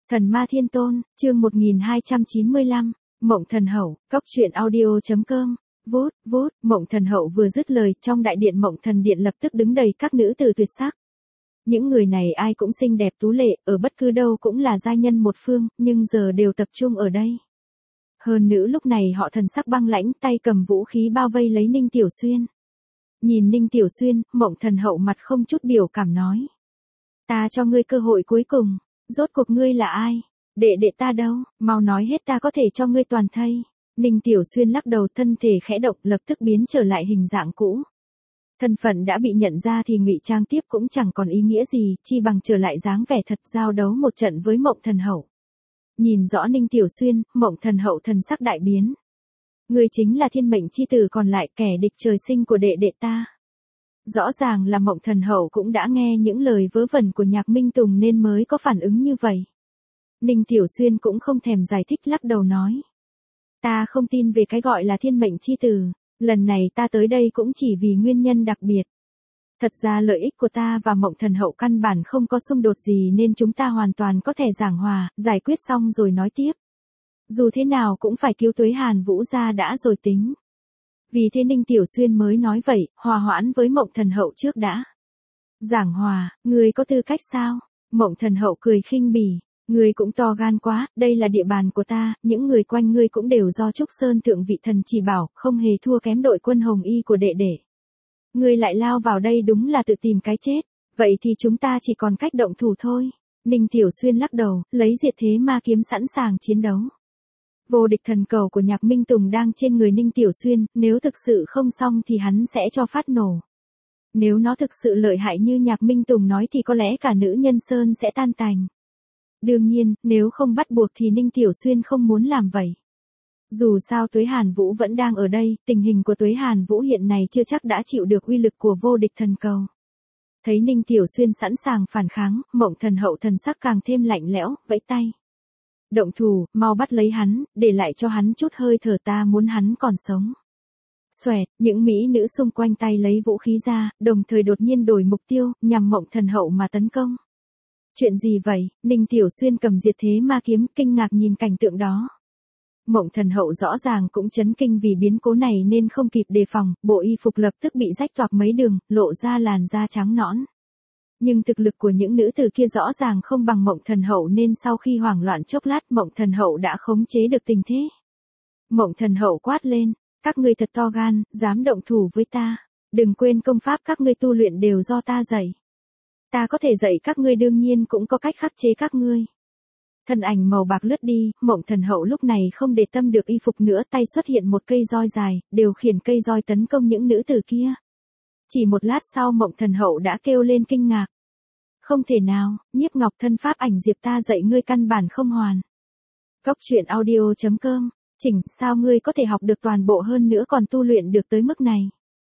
Thần ma thiên tôn, chương 1295, Mộng thần hậu, cóc truyện audio.com. Vút, Mộng thần hậu vừa dứt lời, trong đại điện Mộng thần điện lập tức đứng đầy các nữ tử tuyệt sắc. Những người này ai cũng xinh đẹp tú lệ, ở bất cứ đâu cũng là giai nhân một phương, nhưng giờ đều tập trung ở đây. Hơn nữ lúc này họ thần sắc băng lãnh, tay cầm vũ khí bao vây lấy Ninh Tiểu Xuyên. Nhìn Ninh Tiểu Xuyên, Mộng thần hậu mặt không chút biểu cảm nói: "Ta cho ngươi cơ hội cuối cùng, rốt cuộc ngươi là ai? Đệ ta đâu, mau nói hết ta có thể cho ngươi toàn thây." Ninh Tiểu Xuyên lắc đầu, thân thể khẽ động, lập tức biến trở lại hình dạng cũ. Thân phận đã bị nhận ra thì ngụy trang tiếp cũng chẳng còn ý nghĩa gì, chi bằng trở lại dáng vẻ thật, giao đấu một trận với Mộng thần hậu. Nhìn rõ Ninh Tiểu Xuyên, Mộng thần hậu thần sắc đại biến. "Ngươi chính là thiên mệnh chi tử còn lại, kẻ địch trời sinh của đệ ta." Rõ ràng là Mộng thần hậu cũng đã nghe những lời vớ vẩn của Nhạc Minh Tùng nên mới có phản ứng như vậy. Ninh Tiểu Xuyên cũng không thèm giải thích, lắc đầu nói: "Ta không tin về cái gọi là thiên mệnh chi tử, lần này ta tới đây cũng chỉ vì nguyên nhân đặc biệt. Thật ra lợi ích của ta và Mộng thần hậu căn bản không có xung đột gì nên chúng ta hoàn toàn có thể giảng hòa, giải quyết xong rồi nói tiếp. Dù thế nào cũng phải cứu Tuế Hàn Vũ ra đã rồi tính." Vì thế Ninh Tiểu Xuyên mới nói vậy, hòa hoãn với Mộng thần hậu trước đã. "Giảng hòa, ngươi có tư cách sao?" Mộng thần hậu cười khinh bỉ: "Ngươi cũng to gan quá, đây là địa bàn của ta, những người quanh ngươi cũng đều do Trúc Sơn thượng vị thần chỉ bảo, không hề thua kém đội quân Hồng Y của đệ. Ngươi lại lao vào đây đúng là tự tìm cái chết, vậy thì chúng ta chỉ còn cách động thủ thôi." Ninh Tiểu Xuyên lắc đầu, lấy diệt thế ma kiếm sẵn sàng chiến đấu. Vô địch thần cầu của Nhạc Minh Tùng đang trên người Ninh Tiểu Xuyên, nếu thực sự không xong thì hắn sẽ cho phát nổ. Nếu nó thực sự lợi hại như Nhạc Minh Tùng nói thì có lẽ cả nữ nhân sơn sẽ tan tành. Đương nhiên, nếu không bắt buộc thì Ninh Tiểu Xuyên không muốn làm vậy. Dù sao Tuế Hàn Vũ vẫn đang ở đây, tình hình của Tuế Hàn Vũ hiện nay chưa chắc đã chịu được uy lực của vô địch thần cầu. Thấy Ninh Tiểu Xuyên sẵn sàng phản kháng, Mộng thần hậu thần sắc càng thêm lạnh lẽo, vẫy tay: "Động thủ, mau bắt lấy hắn, để lại cho hắn chút hơi thở, ta muốn hắn còn sống." Xoẹt, những mỹ nữ xung quanh tay lấy vũ khí ra, đồng thời đột nhiên đổi mục tiêu, nhằm Mộng thần hậu mà tấn công. "Chuyện gì vậy?" Ninh Tiểu Xuyên cầm diệt thế ma kiếm, kinh ngạc nhìn cảnh tượng đó. Mộng thần hậu rõ ràng cũng chấn kinh vì biến cố này nên không kịp đề phòng, bộ y phục lập tức bị rách toạc mấy đường, lộ ra làn da trắng nõn. Nhưng thực lực của những nữ tử kia rõ ràng không bằng Mộng thần hậu nên sau khi hoảng loạn chốc lát, Mộng thần hậu đã khống chế được tình thế. Mộng thần hậu quát lên: "Các ngươi thật to gan, dám động thủ với ta. Đừng quên công pháp các ngươi tu luyện đều do ta dạy. Ta có thể dạy các ngươi, đương nhiên cũng có cách khắc chế các ngươi." Thân ảnh màu bạc lướt đi, Mộng thần hậu lúc này không để tâm được y phục nữa, tay xuất hiện một cây roi dài, điều khiển cây roi tấn công những nữ tử kia. Chỉ một lát sau Mộng thần hậu đã kêu lên kinh ngạc: "Không thể nào, Nhiếp Ngọc thân pháp ảnh diệp ta dạy ngươi căn bản không hoàn." Cóc truyện audio.com. Chỉnh, sao ngươi có thể học được toàn bộ hơn nữa còn tu luyện được tới mức này?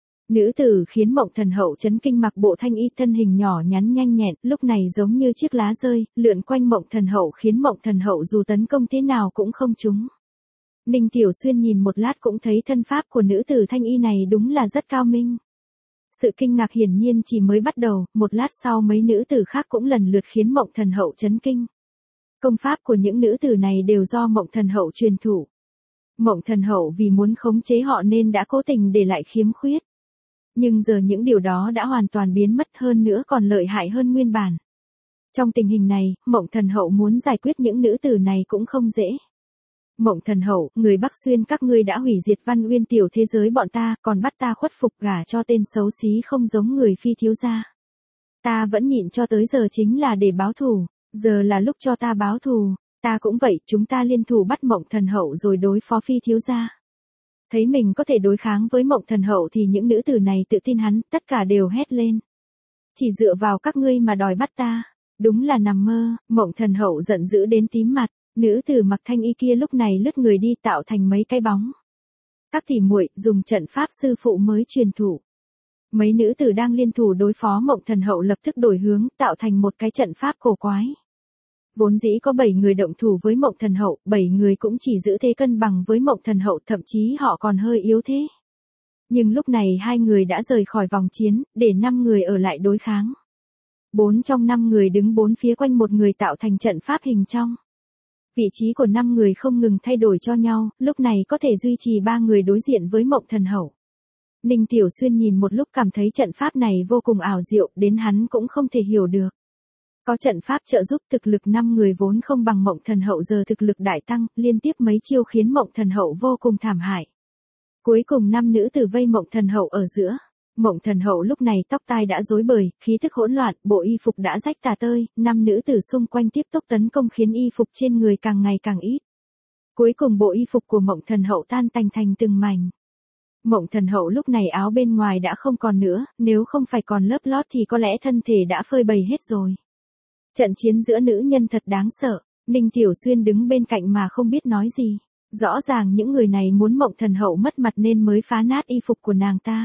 Nữ tử khiến Mộng thần hậu chấn kinh mặc bộ thanh y, thân hình nhỏ nhắn nhanh nhẹn, lúc này giống như chiếc lá rơi, lượn quanh Mộng thần hậu khiến Mộng thần hậu dù tấn công thế nào cũng không trúng. Ninh Tiểu Xuyên nhìn một lát cũng thấy thân pháp của nữ tử thanh y này đúng là rất cao minh. Sự kinh ngạc hiển nhiên chỉ mới bắt đầu, một lát sau mấy nữ tử khác cũng lần lượt khiến Mộng thần hậu chấn kinh. Công pháp của những nữ tử này đều do Mộng thần hậu truyền thụ. Mộng thần hậu vì muốn khống chế họ nên đã cố tình để lại khiếm khuyết. Nhưng giờ những điều đó đã hoàn toàn biến mất, hơn nữa còn lợi hại hơn nguyên bản. Trong tình hình này, Mộng thần hậu muốn giải quyết những nữ tử này cũng không dễ. "Mộng thần hậu, người Bắc Xuyên các ngươi đã hủy diệt Văn Uyên tiểu thế giới bọn ta, còn bắt ta khuất phục gả cho tên xấu xí không giống người Phi thiếu gia. Ta vẫn nhịn cho tới giờ chính là để báo thù, giờ là lúc cho ta báo thù. Ta cũng vậy, chúng ta liên thủ bắt Mộng thần hậu rồi đối phó Phi thiếu gia." Thấy mình có thể đối kháng với Mộng thần hậu thì những nữ tử này tự tin hắn, tất cả đều hét lên: "Chỉ dựa vào các ngươi mà đòi bắt ta, đúng là nằm mơ." Mộng thần hậu giận dữ đến tím mặt, nữ tử mặc thanh y kia lúc này lướt người đi tạo thành mấy cái bóng. "Các tỷ muội, dùng trận pháp sư phụ mới truyền thụ." Mấy nữ tử đang liên thủ đối phó Mộng thần hậu lập tức đổi hướng, tạo thành một cái trận pháp cổ quái. Vốn dĩ có 7 người động thủ với Mộng thần hậu, 7 người cũng chỉ giữ thế cân bằng với Mộng thần hậu, thậm chí họ còn hơi yếu thế. Nhưng lúc này 2 người đã rời khỏi vòng chiến, để 5 người ở lại đối kháng. 4 trong 5 người đứng 4 phía quanh một người tạo thành trận pháp hình trong. Vị trí của 5 người không ngừng thay đổi cho nhau, lúc này có thể duy trì 3 người đối diện với Mộng Thần Hậu. Ninh Tiểu Xuyên nhìn một lúc cảm thấy trận pháp này vô cùng ảo diệu, đến hắn cũng không thể hiểu được. Có trận pháp trợ giúp thực lực 5 người vốn không bằng Mộng Thần Hậu giờ thực lực đại tăng, liên tiếp mấy chiêu khiến Mộng Thần Hậu vô cùng thảm hại. Cuối cùng 5 nữ tử vây Mộng Thần Hậu ở giữa. Mộng Thần Hậu lúc này tóc tai đã rối bời, khí thức hỗn loạn, bộ y phục đã rách tả tơi, 5 nữ tử xung quanh tiếp tục tấn công khiến y phục trên người càng ngày càng ít. Cuối cùng bộ y phục của Mộng Thần Hậu tan tành thành từng mảnh. Mộng Thần Hậu lúc này áo bên ngoài đã không còn nữa, nếu không phải còn lớp lót thì có lẽ thân thể đã phơi bày hết rồi. Trận chiến giữa nữ nhân thật đáng sợ, Ninh Tiểu Xuyên đứng bên cạnh mà không biết nói gì. Rõ ràng những người này muốn Mộng Thần Hậu mất mặt nên mới phá nát y phục của nàng ta.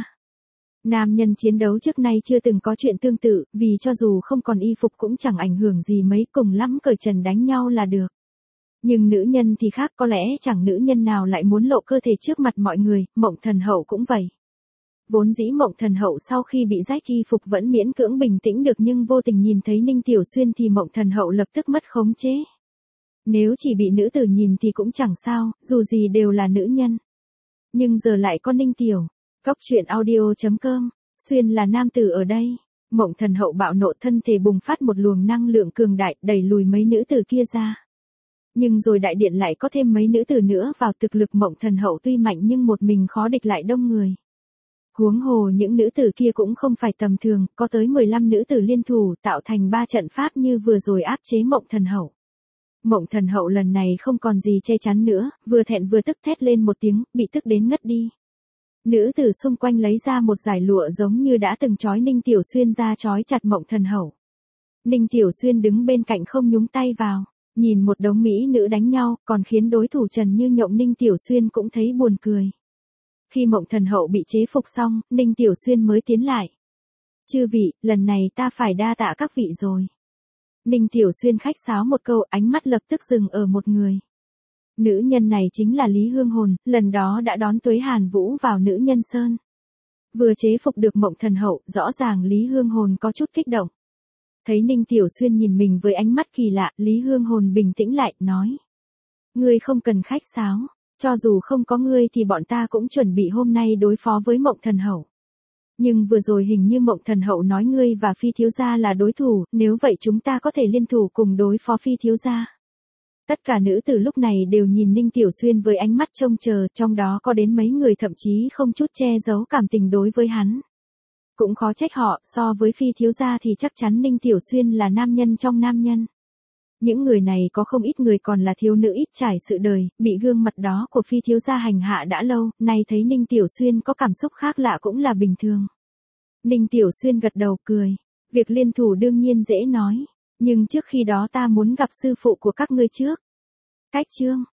Nam nhân chiến đấu trước nay chưa từng có chuyện tương tự, vì cho dù không còn y phục cũng chẳng ảnh hưởng gì mấy, cùng lắm cởi trần đánh nhau là được. Nhưng nữ nhân thì khác, có lẽ chẳng nữ nhân nào lại muốn lộ cơ thể trước mặt mọi người, Mộng Thần Hậu cũng vậy. Vốn dĩ Mộng Thần Hậu sau khi bị rách y phục vẫn miễn cưỡng bình tĩnh được nhưng vô tình nhìn thấy Ninh Tiểu Xuyên thì Mộng Thần Hậu lập tức mất khống chế. Nếu chỉ bị nữ tử nhìn thì cũng chẳng sao, dù gì đều là nữ nhân. Nhưng giờ lại có Ninh Tiểu. Góc truyện audio.com, Xuyên là nam tử ở đây. Mộng Thần Hậu bạo nộ thân thể bùng phát một luồng năng lượng cường đại đẩy lùi mấy nữ tử kia ra. Nhưng rồi đại điện lại có thêm mấy nữ tử nữa vào, thực lực Mộng Thần Hậu tuy mạnh nhưng một mình khó địch lại đông người. Huống hồ những nữ tử kia cũng không phải tầm thường, có tới 15 nữ tử liên thủ tạo thành 3 trận pháp như vừa rồi áp chế Mộng Thần Hậu. Mộng Thần Hậu lần này không còn gì che chắn nữa, vừa thẹn vừa tức thét lên một tiếng, bị tức đến ngất đi. Nữ tử xung quanh lấy ra một dải lụa giống như đã từng trói Ninh Tiểu Xuyên ra trói chặt Mộng Thần Hậu. Ninh Tiểu Xuyên đứng bên cạnh không nhúng tay vào, nhìn một đống mỹ nữ đánh nhau, còn khiến đối thủ Trần Như Nhộng Ninh Tiểu Xuyên cũng thấy buồn cười. Khi Mộng Thần Hậu bị chế phục xong, Ninh Tiểu Xuyên mới tiến lại. Chư vị, lần này ta phải đa tạ các vị rồi. Ninh Tiểu Xuyên khách sáo một câu, ánh mắt lập tức dừng ở một người. Nữ nhân này chính là Lý Hương Hồn, lần đó đã đón Tuế Hàn Vũ vào Nữ Nhân Sơn. Vừa chế phục được Mộng Thần Hậu, rõ ràng Lý Hương Hồn có chút kích động. Thấy Ninh Tiểu Xuyên nhìn mình với ánh mắt kỳ lạ, Lý Hương Hồn bình tĩnh lại, nói. Ngươi không cần khách sáo, cho dù không có ngươi thì bọn ta cũng chuẩn bị hôm nay đối phó với Mộng Thần Hậu. Nhưng vừa rồi hình như Mộng Thần Hậu nói ngươi và Phi thiếu gia là đối thủ, nếu vậy chúng ta có thể liên thủ cùng đối phó Phi thiếu gia. Tất cả nữ tử lúc này đều nhìn Ninh Tiểu Xuyên với ánh mắt trông chờ, trong đó có đến mấy người thậm chí không chút che giấu cảm tình đối với hắn. Cũng khó trách họ, so với Phi thiếu gia thì chắc chắn Ninh Tiểu Xuyên là nam nhân trong nam nhân. Những người này có không ít người còn là thiếu nữ ít trải sự đời, bị gương mặt đó của Phi thiếu gia hành hạ đã lâu, nay thấy Ninh Tiểu Xuyên có cảm xúc khác lạ cũng là bình thường. Ninh Tiểu Xuyên gật đầu cười, việc liên thủ đương nhiên dễ nói, nhưng trước khi đó ta muốn gặp sư phụ của các ngươi trước. Cách chương